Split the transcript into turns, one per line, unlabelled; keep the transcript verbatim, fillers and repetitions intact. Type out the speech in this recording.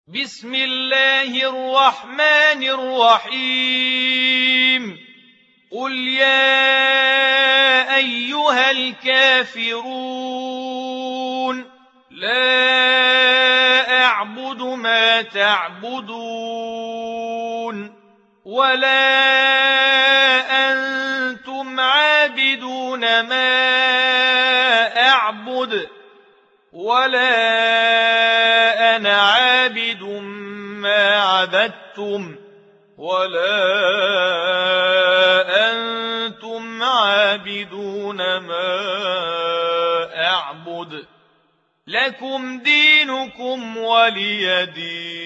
بسم الله الرحمن الرحيم قل يا أيها الكافرون لا أعبد ما تعبدون ولا أنتم عابدون ما أعبد ولا أنا عابد ما عبدتم ولا أنتم عابدون ما أعبد لكم دينكم ولي دين.